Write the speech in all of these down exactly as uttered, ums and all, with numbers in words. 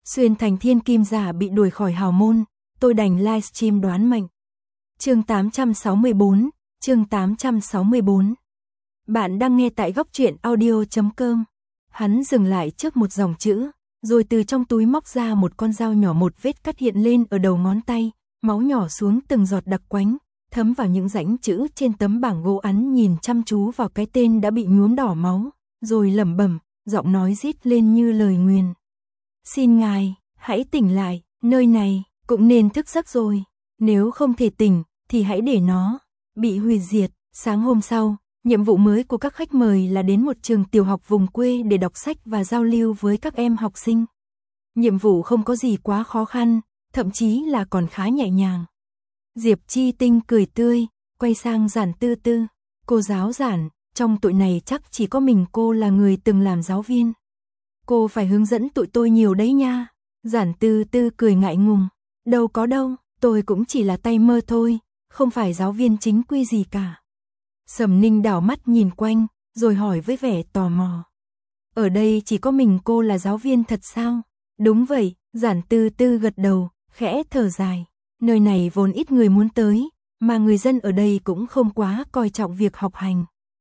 Xuyên thành thiên kim giả bị đuổi khỏi hào môn, tôi đành livestream đoán mệnh. Chương tám trăm sáu mươi bốn, chương tám trăm sáu mươi bốn. Bạn đang nghe tại góc truyện audio chấm com. Hắn dừng lại trước một dòng chữ, rồi từ trong túi móc ra một con dao nhỏ, một vết cắt hiện lên ở đầu ngón tay, máu nhỏ xuống từng giọt đặc quánh, thấm vào những rãnh chữ trên tấm bảng gỗ. Hắn nhìn chăm chú vào cái tên đã bị nhuốm đỏ máu, rồi lẩm bẩm, giọng nói rít lên như lời nguyền. Xin ngài, hãy tỉnh lại, nơi này cũng nên thức giấc rồi, nếu không thể tỉnh, thì hãy để nó bị hủy diệt. Sáng hôm sau, nhiệm vụ mới của các khách mời là đến một trường tiểu học vùng quê để đọc sách và giao lưu với các em học sinh. Nhiệm vụ không có gì quá khó khăn, thậm chí là còn khá nhẹ nhàng. Diệp Chi Tinh cười tươi, quay sang Giản Tư Tư. Cô giáo Giản, trong tụi này chắc chỉ có mình cô là người từng làm giáo viên. Cô phải hướng dẫn tụi tôi nhiều đấy nha. Giản Tư Tư cười ngại ngùng. Đâu có đâu, tôi cũng chỉ là tay mơ thôi, không phải giáo viên chính quy gì cả. Sầm Ninh đảo mắt nhìn quanh, rồi hỏi với vẻ tò mò. Ở đây chỉ có mình cô là giáo viên thật sao? Đúng vậy, Giản Tư Tư gật đầu, khẽ thở dài. Nơi này vốn ít người muốn tới, mà người dân ở đây cũng không quá coi trọng việc học hành.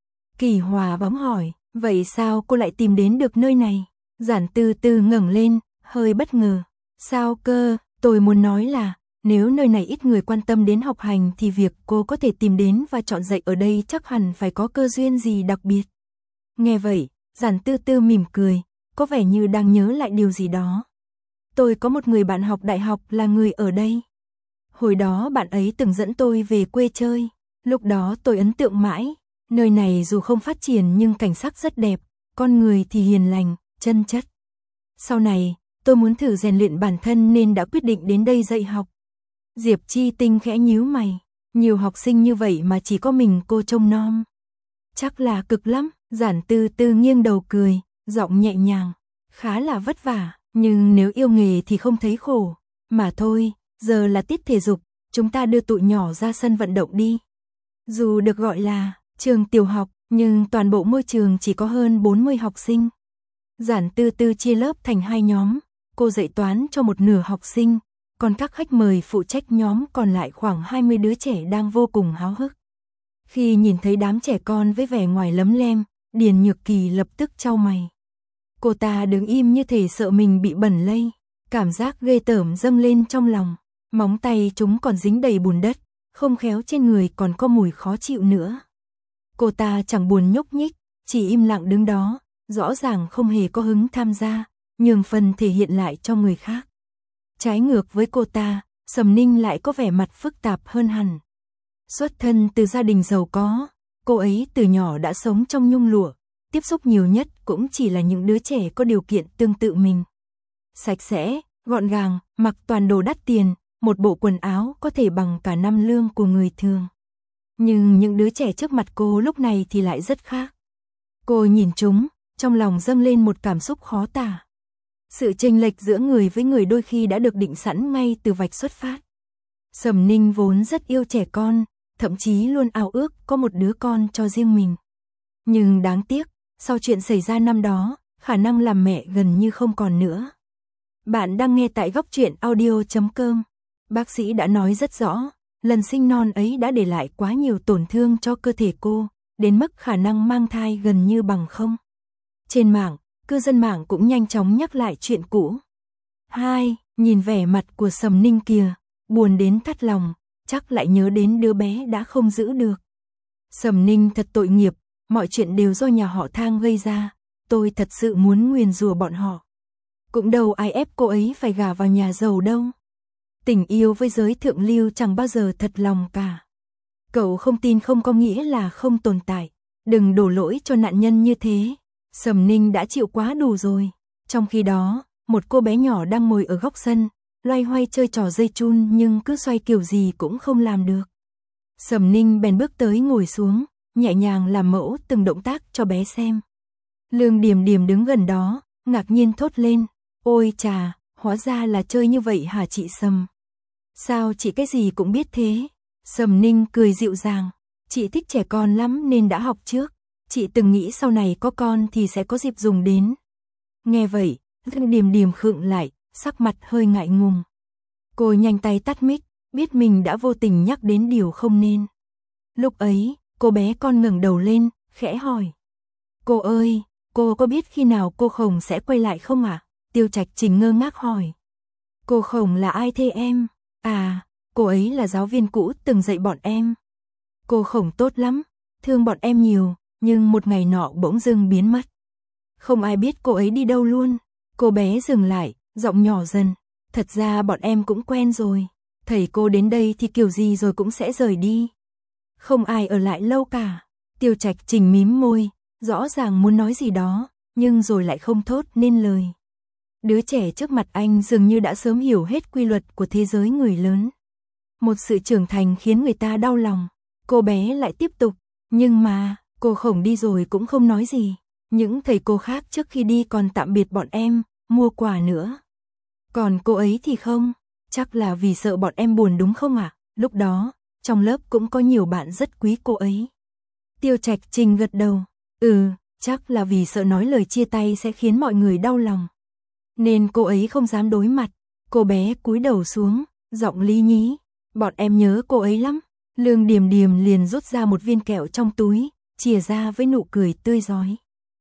Kỳ Hòa bỗng hỏi, vậy sao cô lại tìm đến được nơi này? Giản Tư Tư ngẩng lên, hơi bất ngờ. Sao cơ, tôi muốn nói là, nếu nơi này ít người quan tâm đến học hành thì việc cô có thể tìm đến và chọn dạy ở đây chắc hẳn phải có cơ duyên gì đặc biệt. Nghe vậy, Giản Tư Tư mỉm cười, có vẻ như đang nhớ lại điều gì đó. Tôi có một người bạn học đại học là người ở đây. Hồi đó bạn ấy từng dẫn tôi về quê chơi, lúc đó tôi ấn tượng mãi. Nơi này dù không phát triển nhưng cảnh sắc rất đẹp, con người thì hiền lành, chân chất. Sau này, tôi muốn thử rèn luyện bản thân nên đã quyết định đến đây dạy học. Diệp Chi Tinh khẽ nhíu mày, nhiều học sinh như vậy mà chỉ có mình cô trông nom. Chắc là cực lắm. Giản Tư Tư nghiêng đầu cười, giọng nhẹ nhàng, khá là vất vả, nhưng nếu yêu nghề thì không thấy khổ. Mà thôi, giờ là tiết thể dục, chúng ta đưa tụi nhỏ ra sân vận động đi. Dù được gọi là trường tiểu học, nhưng toàn bộ môi trường chỉ có hơn bốn mươi học sinh. Giản Tư Tư chia lớp thành hai nhóm, cô dạy toán cho một nửa học sinh, còn các khách mời phụ trách nhóm còn lại khoảng hai mươi đứa trẻ đang vô cùng háo hức. Khi nhìn thấy đám trẻ con với vẻ ngoài lấm lem, Điền Nhược Kỳ lập tức chau mày. Cô ta đứng im như thể sợ mình bị bẩn lây, cảm giác ghê tởm dâng lên trong lòng, móng tay chúng còn dính đầy bùn đất, không khéo trên người còn có mùi khó chịu nữa. Cô ta chẳng buồn nhúc nhích, chỉ im lặng đứng đó, rõ ràng không hề có hứng tham gia, nhường phần thể hiện lại cho người khác. Trái ngược với cô ta, Sầm Ninh lại có vẻ mặt phức tạp hơn hẳn. Xuất thân từ gia đình giàu có, cô ấy từ nhỏ đã sống trong nhung lụa, tiếp xúc nhiều nhất cũng chỉ là những đứa trẻ có điều kiện tương tự mình. Sạch sẽ, gọn gàng, mặc toàn đồ đắt tiền, một bộ quần áo có thể bằng cả năm lương của người thường. Nhưng những đứa trẻ trước mặt cô lúc này thì lại rất khác. Cô nhìn chúng, trong lòng dâng lên một cảm xúc khó tả. Sự chênh lệch giữa người với người đôi khi đã được định sẵn ngay từ vạch xuất phát. Sầm Ninh vốn rất yêu trẻ con, thậm chí luôn ao ước có một đứa con cho riêng mình. Nhưng đáng tiếc, sau chuyện xảy ra năm đó, khả năng làm mẹ gần như không còn nữa. Bạn đang nghe tại góc truyện audio chấm com. Bác sĩ đã nói rất rõ, lần sinh non ấy đã để lại quá nhiều tổn thương cho cơ thể cô, đến mức khả năng mang thai gần như bằng không. Trên mạng, cư dân mạng cũng nhanh chóng nhắc lại chuyện cũ. Hai, nhìn vẻ mặt của Sầm Ninh kìa, buồn đến thắt lòng, chắc lại nhớ đến đứa bé đã không giữ được. Sầm Ninh thật tội nghiệp, mọi chuyện đều do nhà họ Thang gây ra, tôi thật sự muốn nguyền rủa bọn họ. Cũng đâu ai ép cô ấy phải gả vào nhà giàu đâu. Tình yêu với giới thượng lưu chẳng bao giờ thật lòng cả. Cậu không tin không có nghĩa là không tồn tại, đừng đổ lỗi cho nạn nhân như thế. Sầm Ninh đã chịu quá đủ rồi. Trong khi đó, một cô bé nhỏ đang ngồi ở góc sân, loay hoay chơi trò dây chun nhưng cứ xoay kiểu gì cũng không làm được. Sầm Ninh bèn bước tới ngồi xuống, nhẹ nhàng làm mẫu từng động tác cho bé xem. Lương Điềm Điềm đứng gần đó, ngạc nhiên thốt lên, ôi chà, hóa ra là chơi như vậy hả chị Sầm? Sao chị cái gì cũng biết thế? Sầm Ninh cười dịu dàng, chị thích trẻ con lắm nên đã học trước, chị từng nghĩ sau này có con thì sẽ có dịp dùng đến. Nghe vậy, Lương Điềm Điềm khựng lại, sắc mặt hơi ngại ngùng. Cô nhanh tay tắt mic, biết mình đã vô tình nhắc đến điều không nên. Lúc ấy, cô bé con ngẩng đầu lên, khẽ hỏi. Cô ơi, cô có biết khi nào cô Khổng sẽ quay lại không ạ? À? Tiêu Trạch Trình ngơ ngác hỏi. Cô Khổng là ai thế em? À, cô ấy là giáo viên cũ từng dạy bọn em. Cô Khổng tốt lắm, thương bọn em nhiều, nhưng một ngày nọ bỗng dưng biến mất. Không ai biết cô ấy đi đâu luôn. Cô bé dừng lại, giọng nhỏ dần. Thật ra bọn em cũng quen rồi. Thầy cô đến đây thì kiểu gì rồi cũng sẽ rời đi. Không ai ở lại lâu cả. Tiêu Trạch Trình mím môi, rõ ràng muốn nói gì đó, nhưng rồi lại không thốt nên lời. Đứa trẻ trước mặt anh dường như đã sớm hiểu hết quy luật của thế giới người lớn. Một sự trưởng thành khiến người ta đau lòng. Cô bé lại tiếp tục, nhưng mà, cô Khổng đi rồi cũng không nói gì. Những thầy cô khác trước khi đi còn tạm biệt bọn em, mua quà nữa. Còn cô ấy thì không, chắc là vì sợ bọn em buồn đúng không ạ? À? Lúc đó, trong lớp cũng có nhiều bạn rất quý cô ấy. Tiêu Trạch Trình gật đầu, ừ, chắc là vì sợ nói lời chia tay sẽ khiến mọi người đau lòng. Nên cô ấy không dám đối mặt. Cô bé cúi đầu xuống, giọng lý nhí, bọn em nhớ cô ấy lắm. Lương Điềm Điềm liền rút ra một viên kẹo trong túi, chìa ra với nụ cười tươi rói.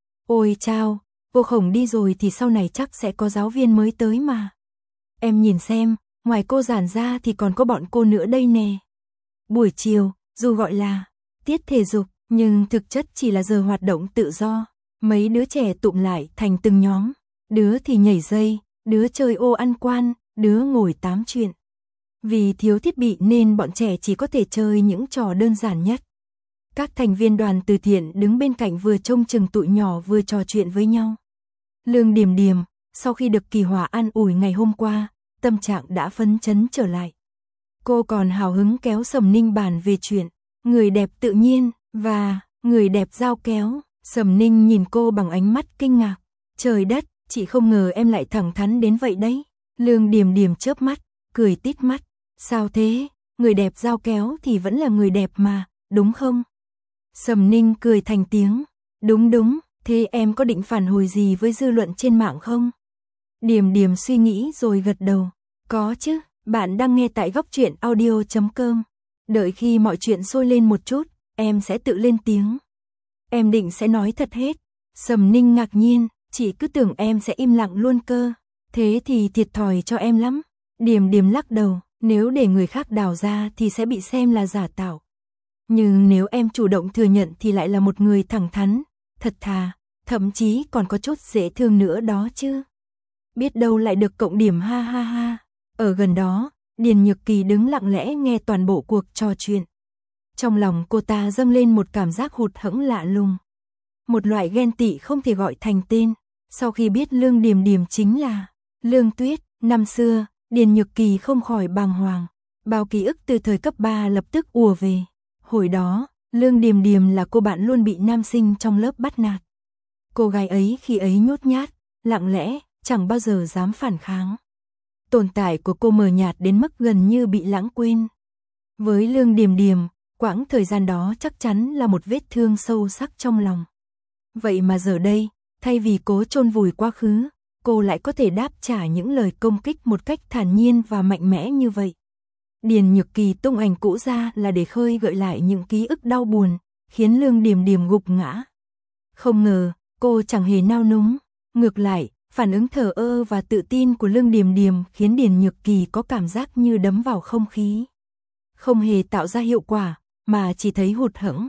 Ôi chao, cô Khổng đi rồi thì sau này chắc sẽ có giáo viên mới tới mà. Em nhìn xem, ngoài cô Giản ra thì còn có bọn cô nữa đây nè. Buổi chiều, dù gọi là tiết thể dục, nhưng thực chất chỉ là giờ hoạt động tự do. Mấy đứa trẻ tụm lại thành từng nhóm, đứa thì nhảy dây, đứa chơi ô ăn quan, đứa ngồi tám chuyện. Vì thiếu thiết bị nên bọn trẻ chỉ có thể chơi những trò đơn giản nhất. Các thành viên đoàn từ thiện đứng bên cạnh vừa trông chừng tụi nhỏ vừa trò chuyện với nhau. Lương Điềm Điềm, sau khi được Kỳ Hòa an ủi ngày hôm qua, tâm trạng đã phấn chấn trở lại. Cô còn hào hứng kéo Sầm Ninh bàn về chuyện người đẹp tự nhiên và người đẹp dao kéo. Sầm Ninh nhìn cô bằng ánh mắt kinh ngạc. Trời đất, chị không ngờ em lại thẳng thắn đến vậy đấy. Lương Điềm Điềm chớp mắt, cười tít mắt. Sao thế, người đẹp dao kéo thì vẫn là người đẹp mà, đúng không? Sầm Ninh cười thành tiếng. Đúng đúng, thế em có định phản hồi gì với dư luận trên mạng không? Điềm Điềm suy nghĩ rồi gật đầu. Có chứ, bạn đang nghe tại góc truyện audio chấm com. Đợi khi mọi chuyện sôi lên một chút, em sẽ tự lên tiếng. Em định sẽ nói thật hết. Sầm Ninh ngạc nhiên, chị cứ tưởng em sẽ im lặng luôn cơ. Thế thì thiệt thòi cho em lắm. Điềm Điềm lắc đầu, nếu để người khác đào ra thì sẽ bị xem là giả tạo. Nhưng nếu em chủ động thừa nhận thì lại là một người thẳng thắn, thật thà, thậm chí còn có chút dễ thương nữa đó chứ. Biết đâu lại được cộng điểm ha ha ha. Ở gần đó, Điền Nhược Kỳ đứng lặng lẽ nghe toàn bộ cuộc trò chuyện. Trong lòng cô ta dâng lên một cảm giác hụt hẫng lạ lùng. Một loại ghen tị không thể gọi thành tên. Sau khi biết Lương Điềm Điềm chính là Lương Tuyết, năm xưa, Điền Nhược Kỳ không khỏi bàng hoàng. Bao ký ức từ thời cấp ba lập tức ùa về. Hồi đó, Lương Điềm Điềm là cô bạn luôn bị nam sinh trong lớp bắt nạt. Cô gái ấy khi ấy nhút nhát, lặng lẽ, chẳng bao giờ dám phản kháng. Tồn tại của cô mờ nhạt đến mức gần như bị lãng quên. Với Lương Điềm Điềm, quãng thời gian đó chắc chắn là một vết thương sâu sắc trong lòng. Vậy mà giờ đây, thay vì cố chôn vùi quá khứ, cô lại có thể đáp trả những lời công kích một cách thản nhiên và mạnh mẽ như vậy. Điền Nhược Kỳ tung ảnh cũ ra là để khơi gợi lại những ký ức đau buồn, khiến Lương Điềm Điềm gục ngã. Không ngờ, cô chẳng hề nao núng. Ngược lại, phản ứng thờ ơ và tự tin của Lương Điềm Điềm khiến Điền Nhược Kỳ có cảm giác như đấm vào không khí. Không hề tạo ra hiệu quả, mà chỉ thấy hụt hẫng.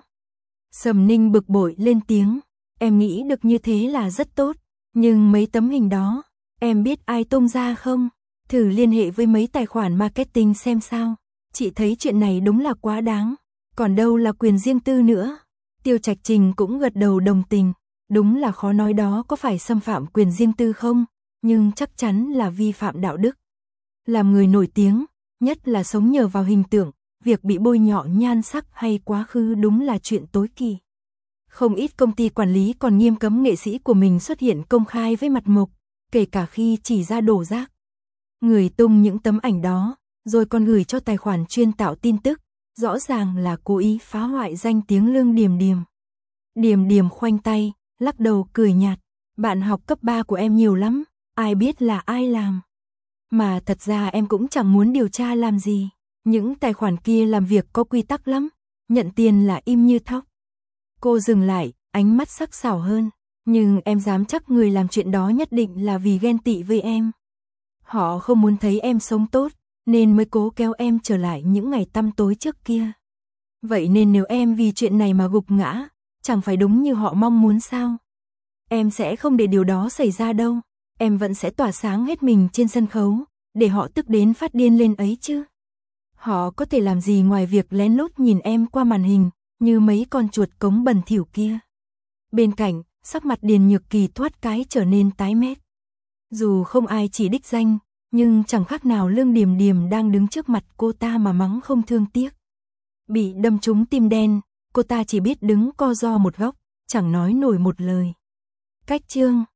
Sầm Ninh bực bội lên tiếng. Em nghĩ được như thế là rất tốt. Nhưng mấy tấm hình đó, em biết ai tung ra không? Thử liên hệ với mấy tài khoản marketing xem sao. Chị thấy chuyện này đúng là quá đáng. Còn đâu là quyền riêng tư nữa. Tiêu Trạch Trình cũng gật đầu đồng tình. Đúng là khó nói đó có phải xâm phạm quyền riêng tư không, nhưng chắc chắn là vi phạm đạo đức. Làm người nổi tiếng, nhất là sống nhờ vào hình tượng, việc bị bôi nhọ nhan sắc hay quá khứ đúng là chuyện tối kỵ. Không ít công ty quản lý còn nghiêm cấm nghệ sĩ của mình xuất hiện công khai với mặt mộc, kể cả khi chỉ ra đổ rác. Người tung những tấm ảnh đó, rồi còn gửi cho tài khoản chuyên tạo tin tức, rõ ràng là cố ý phá hoại danh tiếng Lương Điềm Điềm. Điềm Điềm khoanh tay, lắc đầu cười nhạt. Bạn học cấp ba của em nhiều lắm, ai biết là ai làm. Mà thật ra em cũng chẳng muốn điều tra làm gì. Những tài khoản kia làm việc có quy tắc lắm, nhận tiền là im như thóc. Cô dừng lại, ánh mắt sắc sảo hơn. Nhưng em dám chắc người làm chuyện đó nhất định là vì ghen tị với em. Họ không muốn thấy em sống tốt, nên mới cố kéo em trở lại những ngày tăm tối trước kia. Vậy nên nếu em vì chuyện này mà gục ngã, chẳng phải đúng như họ mong muốn sao? Em sẽ không để điều đó xảy ra đâu. Em vẫn sẽ tỏa sáng hết mình trên sân khấu, để họ tức đến phát điên lên ấy chứ. Họ có thể làm gì ngoài việc lén lút nhìn em qua màn hình, như mấy con chuột cống bẩn thỉu kia. Bên cạnh, sắc mặt Điền Nhược Kỳ thoát cái trở nên tái mét. Dù không ai chỉ đích danh, nhưng chẳng khác nào Lương Điềm Điềm đang đứng trước mặt cô ta mà mắng không thương tiếc. Bị đâm trúng tim đen, cô ta chỉ biết đứng co ro một góc, chẳng nói nổi một lời. Cách chương